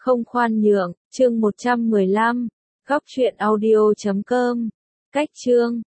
Không khoan nhượng, chương 115, góc truyện audio.com. Cách chương